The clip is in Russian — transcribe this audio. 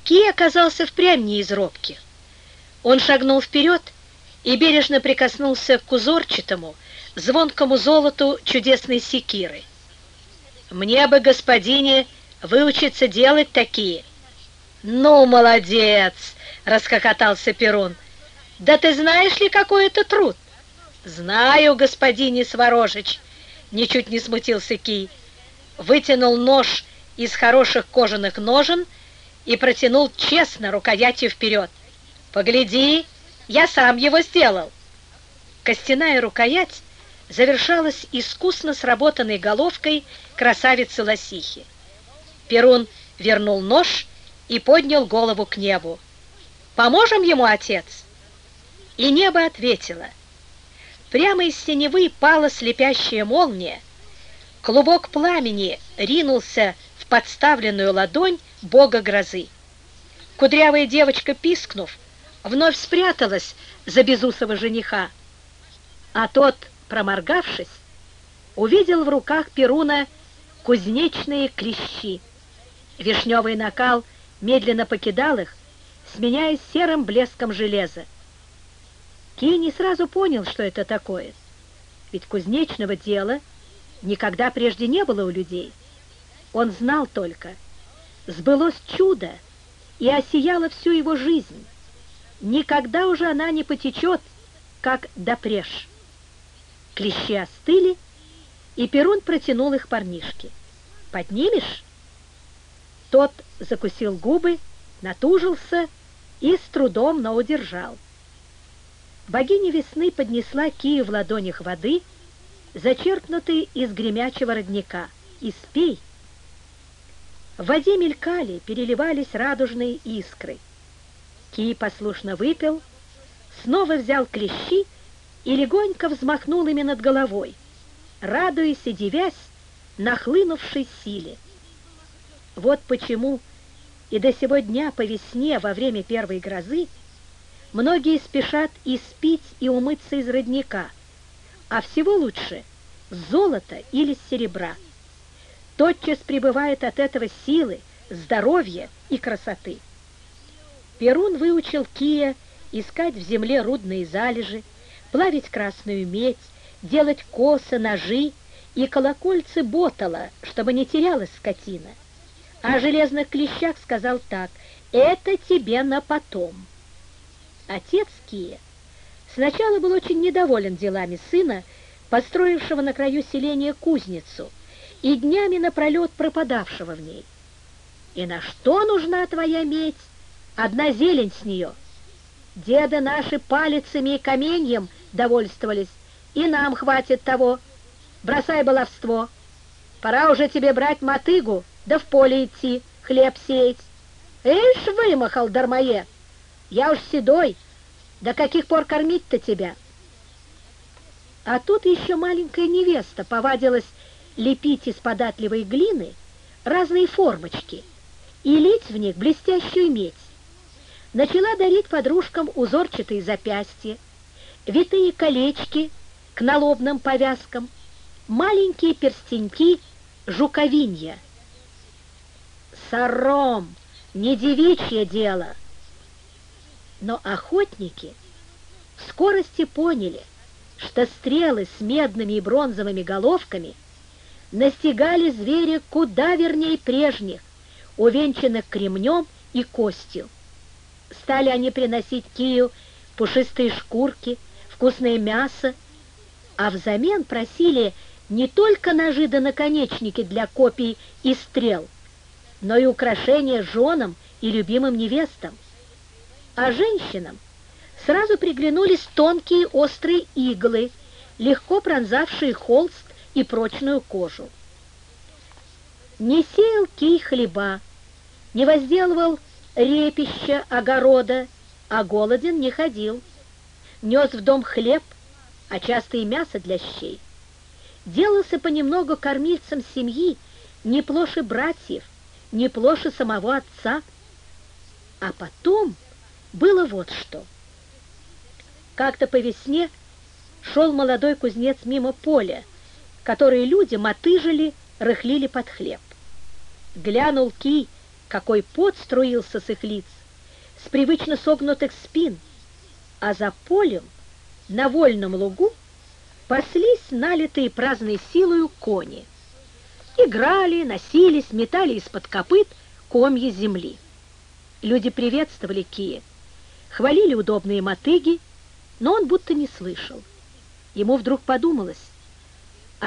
Кий оказался впрямь не из робких. Он шагнул вперед и бережно прикоснулся к узорчатому, звонкому золоту чудесной секиры. «Мне бы, господине, выучиться делать такие». «Ну, молодец!» — расхохотался Перун. «Да ты знаешь ли, какой это труд?» «Знаю, господине Сварожич», — ничуть не смутился Кий. Вытянул нож из хороших кожаных ножен и протянул честно рукоятью вперед. «Погляди, я сам его сделал». Костяная рукоять завершалась искусно сработанной головкой красавицы-лосихи. Перун вернул нож и поднял голову к небу. «Поможем ему, отец?» И небо ответило. Прямо из синевы пала слепящая молния, клубок пламени ринулся в подставленную ладонь бога грозы. Кудрявая девочка, пискнув, вновь спряталась за безусого жениха, а тот, проморгавшись, увидел в руках Перуна кузнечные клещи. Вишневый накал медленно покидал их, сменяясь серым блеском железа. Кий не сразу понял, что это такое, ведь кузнечного дела никогда прежде не было у людей. Он знал только, сбылось чудо и осияло всю его жизнь. Никогда уже она не потечет, как допреж. Клещи остыли, и Перун протянул их парнишке. «Поднимешь?» Тот закусил губы, натужился и с трудом, но удержал. Богиня весны поднесла Кию в ладонях воды, зачерпнутой из гремячего родника. «Испей!» В воде мелькали, переливались радужные искры. Кий послушно выпил, снова взял клещи и легонько взмахнул ими над головой, радуясь и дивясь нахлынувшей силе. Вот почему и до сего дня по весне, во время первой грозы, многие спешат испить и умыться из родника, а всего лучше с золота или с серебра. Тотчас прибывает от этого силы, здоровья и красоты. Перун выучил Кия искать в земле рудные залежи, плавить красную медь, делать косы, ножи и колокольцы ботала, чтобы не терялась скотина. А о железных клещах сказал так: «Это тебе на потом». Отец Кия сначала был очень недоволен делами сына, построившего на краю селения кузницу и днями напролет пропадавшего в ней. «И на что нужна твоя медь? Одна зелень с нее. Деды наши палицами и каменьем довольствовались, и нам хватит того. Бросай баловство. Пора уже тебе брать мотыгу, да в поле идти, хлеб сеять. Эйш, вымахал, дармоед! Я уж седой, до каких пор кормить-то тебя?» А тут еще маленькая невеста повадилась лепить из податливой глины разные формочки и лить в них блестящую медь. Начала дарить подружкам узорчатые запястья, витые колечки к налобным повязкам, маленькие перстеньки жуковинья. Сором, не девичье дело. Но охотники в скорости поняли, что стрелы с медными и бронзовыми головками настигали зверя куда верней прежних, увенчанных кремнем и костью. Стали они приносить Кию пушистые шкурки, вкусное мясо, а взамен просили не только ножи да наконечники для копий и стрел, но и украшения женам и любимым невестам. А женщинам сразу приглянулись тонкие острые иглы, легко пронзавшие холст и прочную кожу. Не сеял Кий хлеба, не возделывал репища огорода, а голоден не ходил. Нес в дом хлеб, а часто и мясо для щей. Делался понемногу кормильцем семьи, не плоше братьев, не плоше самого отца. А потом было вот что. Как-то по весне шел молодой кузнец мимо поля, которое люди мотыжили, рыхлили под хлеб. Глянул Кий какой пот струился с их лиц, с привычно согнутых спин, а за полем, на вольном лугу, паслись налитые праздной силою кони. Играли, носились, метали из-под копыт комья земли. Люди приветствовали Кия, хвалили удобные мотыги, но он будто не слышал. Ему вдруг подумалось,